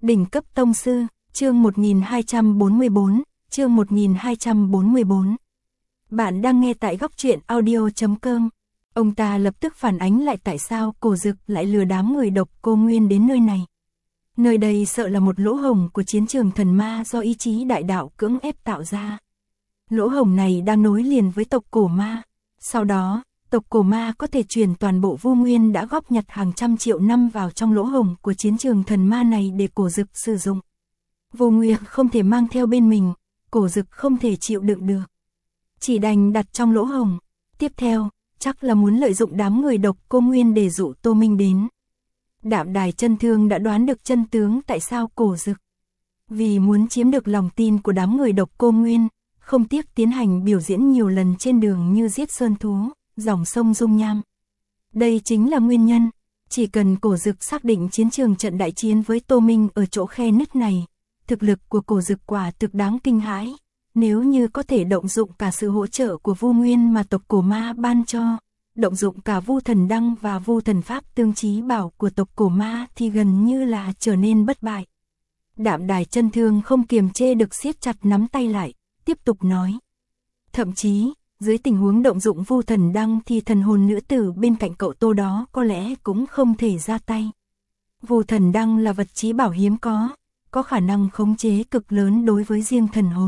Đỉnh cấp tông sư, chương 1244, chương 1244. Bạn đang nghe tại góc truyện audio.com. Ông ta lập tức phản ánh lại tại sao Cổ Dực lại lừa đám người độc cô Nguyên đến nơi này. Nơi đây sợ là một lỗ hổng của chiến trường thần ma do ý chí đại đạo cưỡng ép tạo ra. Lỗ hổng này đang nối liền với tộc cổ ma. Sau đó, tộc cổ ma có thể truyền toàn bộ Vu Nguyên đã góp nhặt hàng trăm triệu năm vào trong lỗ hổng của chiến trường thần ma này để Cổ Dực sử dụng. Vu Nguyên không thể mang theo bên mình, Cổ Dực không thể chịu đựng được. Chỉ đành đặt trong lỗ hổng. Tiếp theo, chắc là muốn lợi dụng đám người độc cô Nguyên để dụ Tô Minh đến. Đạm Đài Chân Thương đã đoán được chân tướng tại sao Cổ Dực. Vì muốn chiếm được lòng tin của đám người độc cô Nguyên, không tiếc tiến hành biểu diễn nhiều lần trên đường như giết sơn thú, dòng sông dung nham. Đây chính là nguyên nhân, chỉ cần Cổ Dực xác định chiến trường trận đại chiến với Tô Minh ở chỗ khe nứt này, thực lực của Cổ Dực quả thực đáng kinh hãi. Nếu như có thể động dụng cả sự hỗ trợ của Vu Nguyên mà tộc cổ ma ban cho, động dụng cả Vu Thần Đăng và Vu Thần Pháp tương chí bảo của tộc cổ ma thì gần như là trở nên bất bại. Đạm Đài Chân Thương không kiềm chế được siết chặt nắm tay lại, tiếp tục nói. Thậm chí, dưới tình huống động dụng Vu Thần Đăng thì thần hồn nữ tử bên cạnh cậu Tô đó có lẽ cũng không thể ra tay. Vu Thần Đăng là vật chí bảo hiếm có khả năng khống chế cực lớn đối với riêng thần hồn.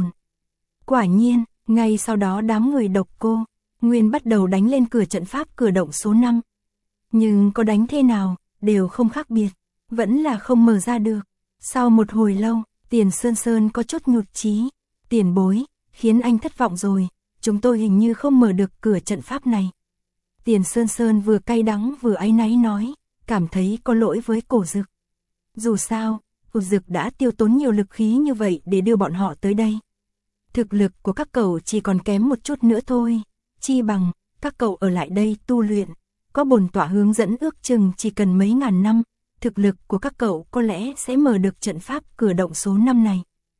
Quả nhiên, ngay sau đó đám người độc cô Nguyên bắt đầu đánh lên cửa trận pháp cửa động số 5. Nhưng có đánh thế nào, đều không khác biệt, vẫn là không mở ra được. Sau một hồi lâu, Tiền Sơn Sơn có chút nhụt chí. Tiền bối, khiến anh thất vọng rồi, chúng tôi hình như không mở được cửa trận pháp này. Tiền Sơn Sơn vừa cay đắng vừa áy náy nói, cảm thấy có lỗi với Cổ Dực. Dù sao, Cổ Dực đã tiêu tốn nhiều lực khí như vậy để đưa bọn họ tới đây. Thực lực của các cậu chỉ còn kém một chút nữa thôi, chi bằng các cậu ở lại đây tu luyện, có bổn tọa hướng dẫn ước chừng chỉ cần mấy ngàn năm, thực lực của các cậu có lẽ sẽ mở được trận pháp cửa động số 5 này.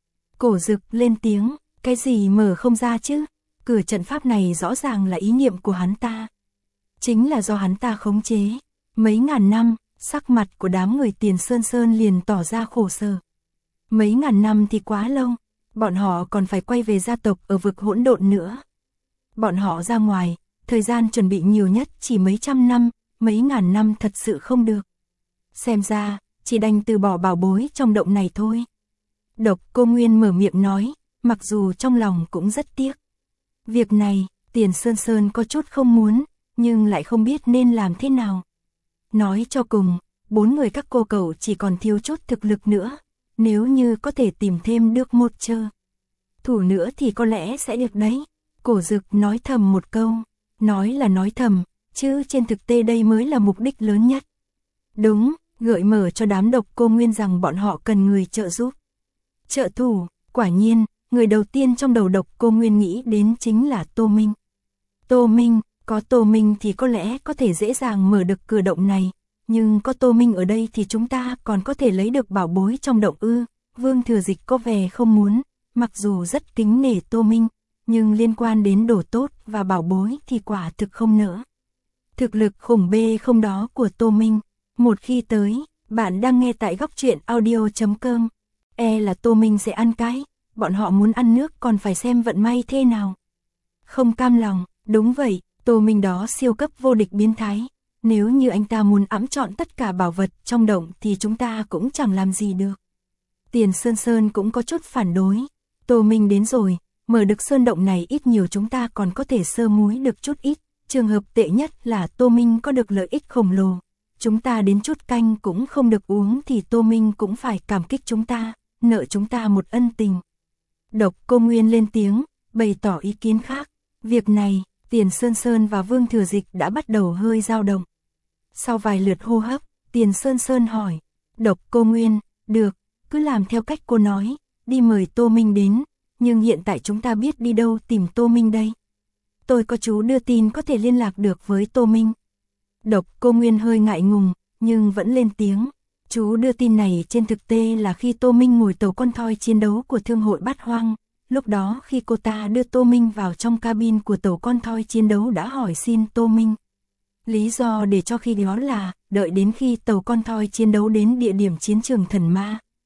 Cổ Dực lên tiếng, cái gì mở không ra chứ, cửa trận pháp này rõ ràng là ý niệm của hắn ta. Chính là do hắn ta khống chế, mấy ngàn năm, sắc mặt của đám người Tiền Sơn Sơn liền tỏ ra khổ sở. Mấy ngàn năm thì quá lâu. Bọn họ còn phải quay về gia tộc ở vực hỗn độn nữa. Bọn họ ra ngoài, thời gian chuẩn bị nhiều nhất chỉ mấy trăm năm, mấy ngàn năm thật sự không được. Xem ra, chỉ đành từ bỏ bảo bối trong động này thôi. Độc cô Nguyên mở miệng nói, mặc dù trong lòng cũng rất tiếc. Việc này, Tiền Sơn Sơn có chút không muốn, nhưng lại không biết nên làm thế nào. Nói cho cùng, 4 người các cô cậu chỉ còn thiếu chút thực lực nữa. Nếu như có thể tìm thêm được một thủ nữa thì có lẽ sẽ được đấy. Cổ Dực nói thầm một câu. Nói là nói thầm, chứ trên thực tế đây mới là mục đích lớn nhất. Đúng, gợi mở cho đám độc cô Nguyên rằng bọn họ cần người trợ giúp. Trợ thủ, quả nhiên, người đầu tiên trong đầu độc cô Nguyên nghĩ đến chính là Tô Minh. Tô Minh, có Tô Minh thì có lẽ có thể dễ dàng mở được cửa động này. Nhưng có Tô Minh ở đây thì chúng ta còn có thể lấy được bảo bối trong động ư. Vương Thừa Dịch có vẻ không muốn, mặc dù rất kính nể Tô Minh, nhưng liên quan đến đồ tốt và bảo bối thì quả thực không nỡ. Thực lực khủng bê không đó của Tô Minh, một khi tới, bạn đang nghe tại góc truyện audio.com, là Tô Minh sẽ ăn cái, bọn họ muốn ăn nước còn phải xem vận may thế nào. Không cam lòng, đúng vậy, Tô Minh đó siêu cấp vô địch biến thái. Nếu như anh ta muốn ẵm trọn tất cả bảo vật trong động thì chúng ta cũng chẳng làm gì được. Tiền Sơn Sơn cũng có chút phản đối. Tô Minh đến rồi, mở được sơn động này ít nhiều chúng ta còn có thể sơ múi được chút ít. Trường hợp tệ nhất là Tô Minh có được lợi ích khổng lồ. Chúng ta đến chút canh cũng không được uống thì Tô Minh cũng phải cảm kích chúng ta, nợ chúng ta một ân tình. Độc cô Nguyên lên tiếng, bày tỏ ý kiến khác. Việc này, Tiền Sơn Sơn và Vương Thừa Dịch đã bắt đầu hơi dao động. Sau vài lượt hô hấp, Tiền Sơn Sơn hỏi, độc cô Nguyên, được, cứ làm theo cách cô nói, đi mời Tô Minh đến, nhưng hiện tại chúng ta biết đi đâu tìm Tô Minh đây. Tôi có chú đưa tin có thể liên lạc được với Tô Minh. Độc cô Nguyên hơi ngại ngùng, nhưng vẫn lên tiếng, chú đưa tin này trên thực tế là khi Tô Minh ngồi tàu con thoi chiến đấu của Thương hội Bát Hoang. Lúc đó khi cô ta đưa Tô Minh vào trong cabin của tàu con thoi chiến đấu đã hỏi xin Tô Minh. Lý do để cho khi đó là, đợi đến khi tàu con thoi chiến đấu đến địa điểm chiến trường thần ma,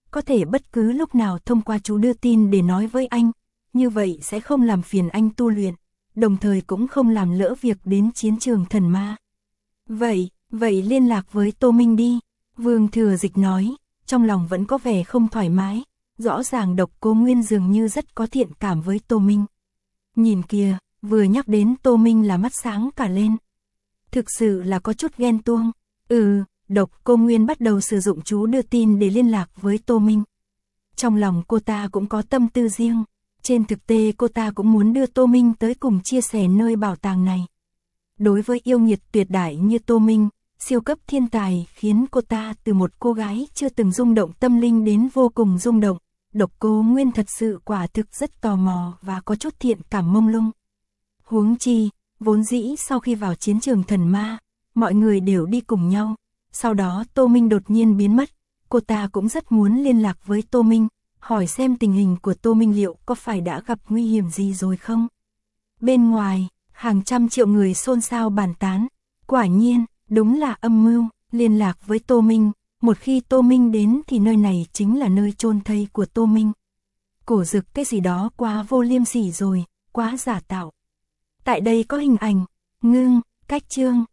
có thể bất cứ lúc nào thông qua chú đưa tin để nói với anh, như vậy sẽ không làm phiền anh tu luyện, đồng thời cũng không làm lỡ việc đến chiến trường thần ma. Vậy liên lạc với Tô Minh đi, Vương Thừa Dịch nói, trong lòng vẫn có vẻ không thoải mái, rõ ràng Độc Cô Nguyên dường như rất có thiện cảm với Tô Minh. Nhìn kìa, vừa nhắc đến Tô Minh là mắt sáng cả lên. Thực sự là có chút ghen tuông. Độc Cô Nguyên bắt đầu sử dụng chú đưa tin để liên lạc với Tô Minh. Trong lòng cô ta cũng có tâm tư riêng, trên thực tế cô ta cũng muốn đưa Tô Minh tới cùng chia sẻ nơi bảo tàng này. Đối với yêu nghiệt tuyệt đại như Tô Minh, siêu cấp thiên tài khiến cô ta từ một cô gái chưa từng rung động tâm linh đến vô cùng rung động. Độc Cô Nguyên thật sự quả thực rất tò mò và có chút thiện cảm mông lung. Huống chi, vốn dĩ sau khi vào chiến trường thần ma, mọi người đều đi cùng nhau. Sau đó Tô Minh đột nhiên biến mất, cô ta cũng rất muốn liên lạc với Tô Minh, hỏi xem tình hình của Tô Minh liệu có phải đã gặp nguy hiểm gì rồi không. Bên ngoài, hàng trăm triệu người xôn xao bàn tán, quả nhiên, đúng là âm mưu, liên lạc với Tô Minh, một khi Tô Minh đến thì nơi này chính là nơi chôn thây của Tô Minh. Cổ Dực cái gì đó quá vô liêm sỉ rồi, quá giả tạo. Tại đây có hình ảnh, ngưng, cách chương.